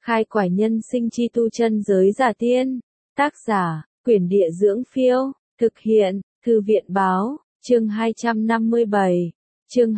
Khai quải nhân sinh chi tu chân giới giả tiên. Tác giả, Quyển Địa Dưỡng Phiêu. Thực hiện, Thư viện Báo. Chương 257. Chương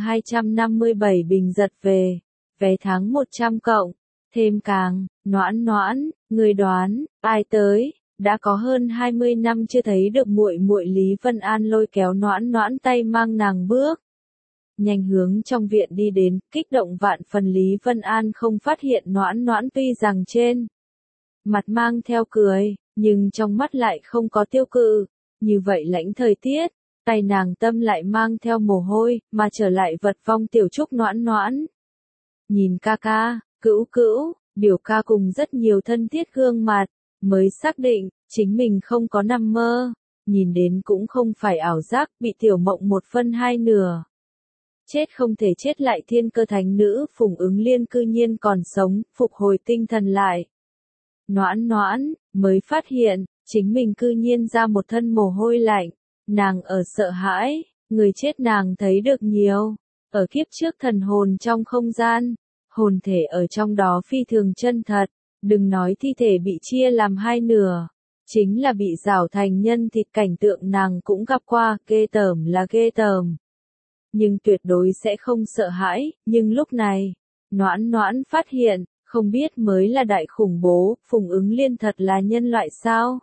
257 Bình giật về. Vé tháng 100 cộng. Thêm càng, noãn noãn, người đoán, ai tới? Đã có hơn 20 năm chưa thấy được muội muội Lý Vân An lôi kéo noãn noãn tay mang nàng bước nhanh hướng trong viện đi đến, kích động vạn phần. Lý Vân An không phát hiện noãn noãn tuy rằng trên mặt mang theo cười, nhưng trong mắt lại không có tiêu cự. Như vậy lãnh thời tiết, tay nàng tâm lại mang theo mồ hôi, mà trở lại vật vong tiểu trúc noãn noãn. Nhìn ca ca, cữu cữu, biểu ca cùng rất nhiều thân thiết gương mặt, mới xác định, chính mình không có nằm mơ. Nhìn đến cũng không phải ảo giác, bị tiểu mộng một phân hai nửa. Chết không thể chết lại, thiên cơ thánh nữ Phùng Ứng Liên cư nhiên còn sống, phục hồi tinh thần lại. Noãn noãn, mới phát hiện, chính mình cư nhiên ra một thân mồ hôi lạnh. Nàng ở sợ hãi, người chết nàng thấy được nhiều. Ở kiếp trước thần hồn trong không gian, hồn thể ở trong đó phi thường chân thật. Đừng nói thi thể bị chia làm hai nửa, chính là bị rảo thành nhân thịt cảnh tượng nàng cũng gặp qua, ghê tởm là ghê tởm. Nhưng tuyệt đối sẽ không sợ hãi, nhưng lúc này, noãn noãn phát hiện, không biết mới là đại khủng bố, Phùng Ứng Liên thật là nhân loại sao?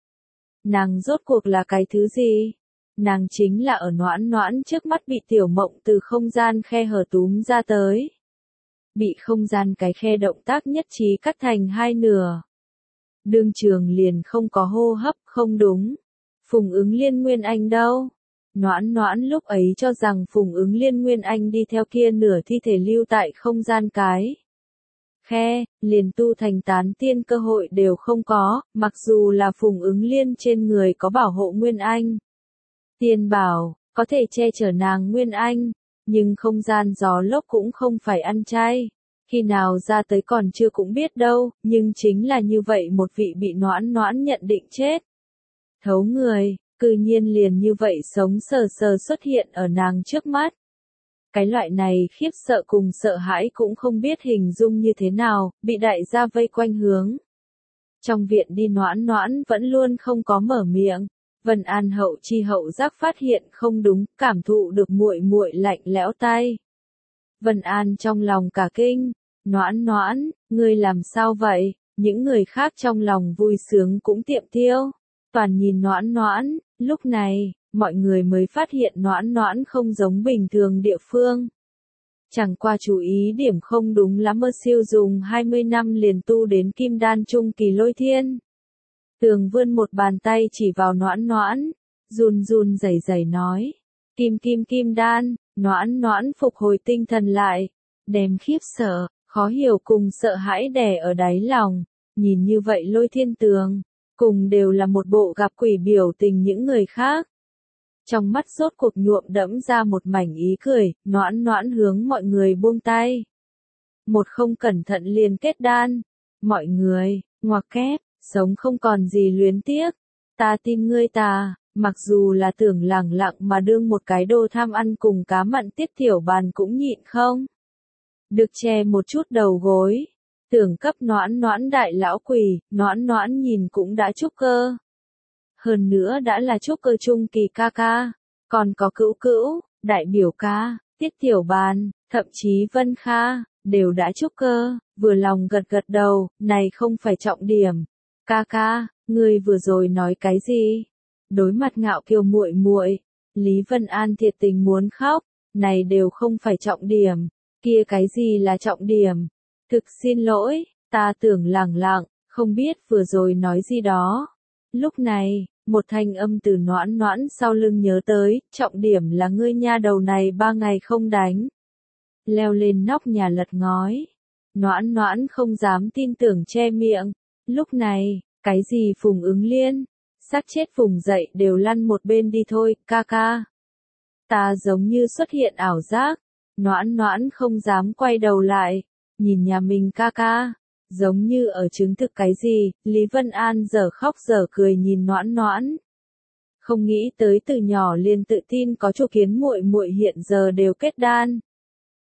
Nàng rốt cuộc là cái thứ gì? Nàng chính là ở noãn noãn trước mắt bị tiểu mộng từ không gian khe hở túm ra tới. Bị không gian cái khe động tác nhất trí cắt thành hai nửa. Đương trường liền không có hô hấp, không đúng. Phùng Ứng Liên Nguyên Anh đâu? Noãn noãn lúc ấy cho rằng Phùng Ứng Liên Nguyên Anh đi theo kia nửa thi thể lưu tại không gian cái khe, liền tu thành tán tiên cơ hội đều không có, mặc dù là Phùng Ứng Liên trên người có bảo hộ Nguyên Anh. Tiên bảo, có thể che chở nàng Nguyên Anh, nhưng không gian gió lốc cũng không phải ăn chay. Khi nào ra tới còn chưa cũng biết đâu, nhưng chính là như vậy một vị bị noãn noãn nhận định chết. Thấu người, cư nhiên liền như vậy sống sờ sờ xuất hiện ở nàng trước mắt. Cái loại này khiếp sợ cùng sợ hãi cũng không biết hình dung như thế nào, bị đại gia vây quanh hướng. Trong viện đi noãn noãn vẫn luôn không có mở miệng. Vân An hậu chi hậu giác phát hiện không đúng, cảm thụ được muội muội lạnh lẽo tay. Vân An trong lòng cả kinh, noãn noãn, ngươi làm sao vậy? Những người khác trong lòng vui sướng cũng tiệm tiêu. Toàn nhìn noãn noãn, lúc này, mọi người mới phát hiện noãn noãn không giống bình thường địa phương. Chẳng qua chú ý điểm không đúng lắm, mơ siêu dùng 20 năm liền tu đến kim đan trung kỳ lôi thiên. Tường vươn một bàn tay chỉ vào noãn noãn, run run rẩy rẩy nói. Kim đan, noãn noãn phục hồi tinh thần lại, đem khiếp sợ, khó hiểu cùng sợ hãi đè ở đáy lòng, nhìn như vậy lôi thiên tường, cùng đều là một bộ gặp quỷ biểu tình những người khác. Trong mắt rốt cuộc nhuộm đẫm ra một mảnh ý cười, noãn noãn hướng mọi người buông tay. Một không cẩn thận liền kết đan, mọi người, ngoặc kép, sống không còn gì luyến tiếc, ta tin ngươi ta. Mặc dù là tưởng lẳng lặng mà đương một cái đồ tham ăn cùng cá mặn tiết tiểu bàn cũng nhịn không được che một chút đầu gối. Tưởng cấp noãn noãn đại lão quỷ, noãn noãn nhìn cũng đã trúc cơ. Hơn nữa đã là trúc cơ trung kỳ ca ca, còn có cữu cữu, đại biểu ca, tiết tiểu bàn, thậm chí Vân Kha, đều đã trúc cơ, vừa lòng gật gật đầu, này không phải trọng điểm. Ca ca, ngươi vừa rồi nói cái gì? Đối mặt ngạo kiều muội muội, Lý Vân An thiệt tình muốn khóc, này đều không phải trọng điểm, kia cái gì là trọng điểm? Thực xin lỗi, ta tưởng lẳng lặng, không biết vừa rồi nói gì đó. Lúc này, một thanh âm từ noãn noãn sau lưng nhớ tới, trọng điểm là ngươi nha đầu này 3 ngày không đánh. Leo lên nóc nhà lật ngói. Noãn noãn không dám tin tưởng che miệng. Lúc này, cái gì Phùng Ứng Liên? Xác chết vùng dậy đều lăn một bên đi thôi, ca ca. Ta giống như xuất hiện ảo giác. Noãn noãn không dám quay đầu lại. Nhìn nhà mình ca ca. Giống như ở chứng thực cái gì, Lý Vân An giờ khóc giờ cười nhìn noãn noãn. Không nghĩ tới từ nhỏ liền tự tin có chủ kiến muội muội hiện giờ đều kết đan.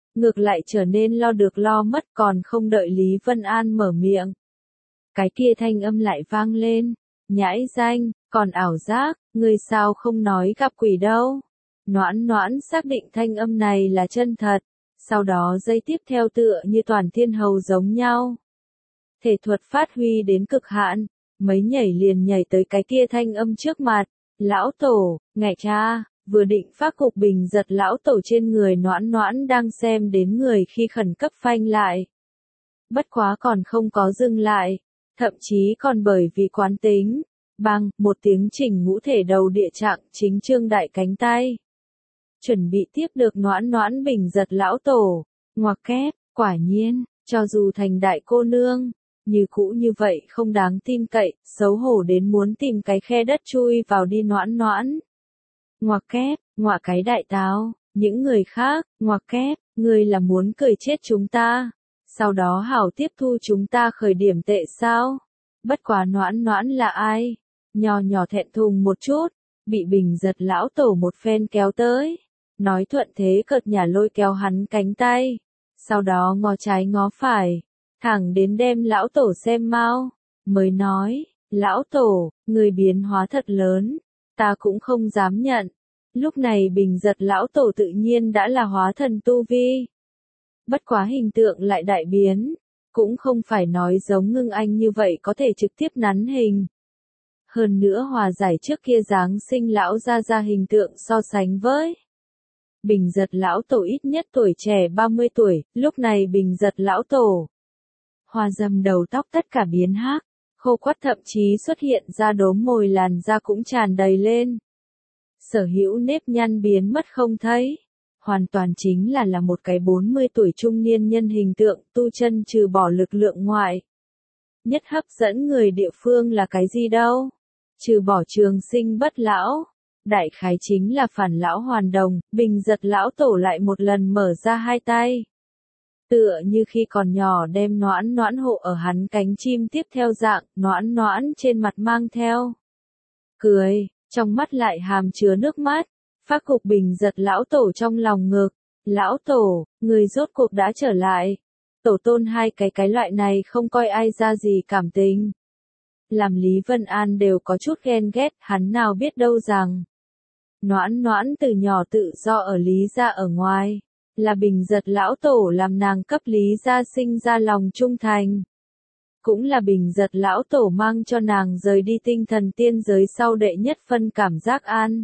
ngược lại trở nên lo được lo mất, còn không đợi Lý Vân An mở miệng. Cái kia thanh âm lại vang lên, nhãi danh, còn ảo giác, ngươi sao không nói gặp quỷ đâu. Noãn noãn xác định thanh âm này là chân thật, sau đó giây tiếp theo tựa như toàn thiên hầu giống nhau. Thể thuật phát huy đến cực hạn, mấy nhảy liền nhảy tới cái kia thanh âm trước mặt, lão tổ, ngạch cha, vừa định phát cục bình giật lão tổ trên người noãn noãn đang xem đến người khi khẩn cấp phanh lại. Bất quá còn không có dừng lại, thậm chí còn bởi vì quán tính, bang, một tiếng chỉnh ngũ thể đầu địa trạng chính trương đại cánh tay. Chuẩn bị tiếp được noãn noãn bình giật lão tổ, ngoặc kép, quả nhiên, cho dù thành đại cô nương, như cũ như vậy không đáng tin cậy, xấu hổ đến muốn tìm cái khe đất chui vào đi noãn noãn. Ngoặc kép, ngoạ cái đại táo, những người khác, ngoặc kép, ngươi là muốn cười chết chúng ta, sau đó hảo tiếp thu chúng ta khởi điểm tệ sao? Bất quá noãn noãn là ai? Nhỏ nhỏ thẹn thùng một chút, bị bình giật lão tổ một phen kéo tới, nói thuận thế cợt nhả lôi kéo hắn cánh tay, sau đó ngó trái ngó phải, thẳng đến đem lão tổ xem mau, mới nói, lão tổ, người biến hóa thật lớn, ta cũng không dám nhận. Lúc này bình giật lão tổ tự nhiên đã là hóa thần tu vi. Bất quá hình tượng lại đại biến, cũng không phải nói giống Ngưng Anh như vậy có thể trực tiếp nắn hình. Hơn nữa hòa giải trước kia dáng sinh lão ra hình tượng so sánh với. Bình giật lão tổ ít nhất tuổi trẻ 30 tuổi, lúc này bình giật lão tổ. Hoa dâm đầu tóc tất cả biến hắc, khô quắt thậm chí xuất hiện ra đốm mồi làn da cũng tràn đầy lên. Sở hữu nếp nhăn biến mất không thấy. Hoàn toàn chính là một cái 40 tuổi trung niên nhân hình tượng, tu chân trừ bỏ lực lượng ngoại. Nhất hấp dẫn người địa phương là cái gì đâu? Trừ bỏ trường sinh bất lão. Đại khái chính là phản lão hoàn đồng, bình giật lão tổ lại một lần mở ra hai tay. Tựa như khi còn nhỏ đem noãn noãn hộ ở hắn cánh chim tiếp theo dạng, noãn noãn trên mặt mang theo. Cười, trong mắt lại hàm chứa nước mắt. Phác cục bình giật lão tổ trong lòng ngực. Lão tổ, người rốt cuộc đã trở lại. Tổ tôn hai cái loại này không coi ai ra gì cảm tình. Làm Lý Vân An đều có chút ghen ghét, hắn nào biết đâu rằng. Noãn noãn từ nhỏ tự do ở Lý gia ở ngoài. Là bình giật lão tổ làm nàng cấp Lý gia sinh ra lòng trung thành. Cũng là bình giật lão tổ mang cho nàng rời đi tinh thần tiên giới sau đệ nhất phân cảm giác an.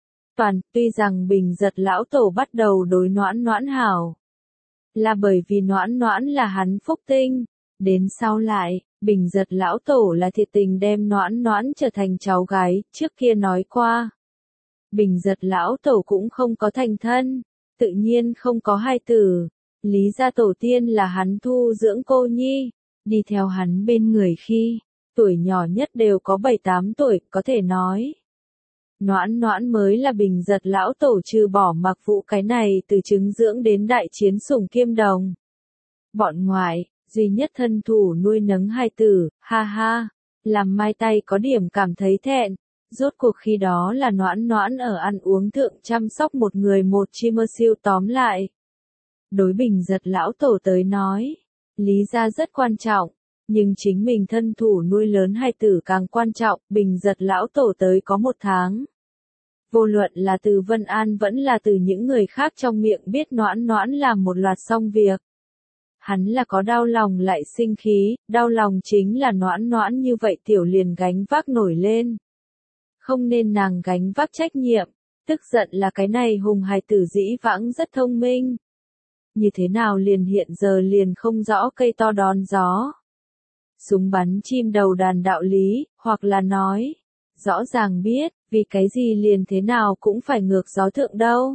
Tuy rằng bình giật lão tổ bắt đầu đối noãn noãn hảo. Là bởi vì noãn noãn là hắn phúc tinh. Đến sau lại, bình giật lão tổ là thiệt tình đem noãn noãn trở thành cháu gái, trước kia nói qua. Bình giật lão tổ cũng không có thành thân, tự nhiên không có hai tử. Lý gia tổ tiên là hắn thu dưỡng cô nhi, đi theo hắn bên người khi, tuổi nhỏ nhất đều có 7-8 tuổi, có thể nói. Noãn noãn mới là bình giật lão tổ trừ bỏ mặc vụ cái này từ trứng dưỡng đến đại chiến sủng kiêm đồng. Bọn ngoại, duy nhất thân thủ nuôi nấng hai tử, ha ha, làm mai tay có điểm cảm thấy thẹn. Rốt cuộc khi đó là noãn noãn ở ăn uống thượng chăm sóc một người một chim mơ siêu tóm lại. Đối bình giật lão tổ tới nói, lý gia rất quan trọng, nhưng chính mình thân thủ nuôi lớn hai tử càng quan trọng, bình giật lão tổ tới có 1 tháng. Vô luận là từ Vân An vẫn là từ những người khác trong miệng biết noãn noãn làm một loạt xong việc. Hắn là có đau lòng lại sinh khí, đau lòng chính là noãn noãn như vậy tiểu liền gánh vác nổi lên. Không nên nàng gánh vác trách nhiệm, tức giận là cái này hùng hài tử dĩ vãng rất thông minh. Như thế nào liền hiện giờ liền không rõ cây to đón gió. Súng bắn chim đầu đàn đạo lý, hoặc là nói, rõ ràng biết, vì cái gì liền thế nào cũng phải ngược gió thượng đâu.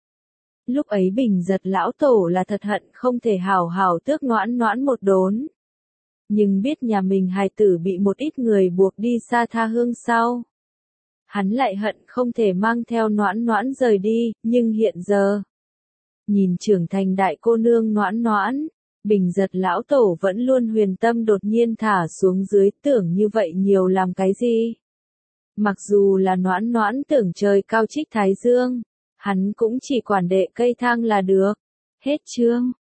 Lúc ấy bình giật lão tổ là thật hận không thể hảo hảo tước noãn noãn một đốn. Nhưng biết nhà mình hài tử bị một ít người buộc đi xa tha hương sau. Hắn lại hận không thể mang theo noãn noãn rời đi, nhưng hiện giờ. Nhìn trưởng thành đại cô nương noãn noãn, bình giật lão tổ vẫn luôn huyền tâm đột nhiên thả xuống dưới tưởng như vậy nhiều làm cái gì. Mặc dù là noãn noãn tưởng trời cao trích thái dương, hắn cũng chỉ quản đệ cây thang là được. Hết chương.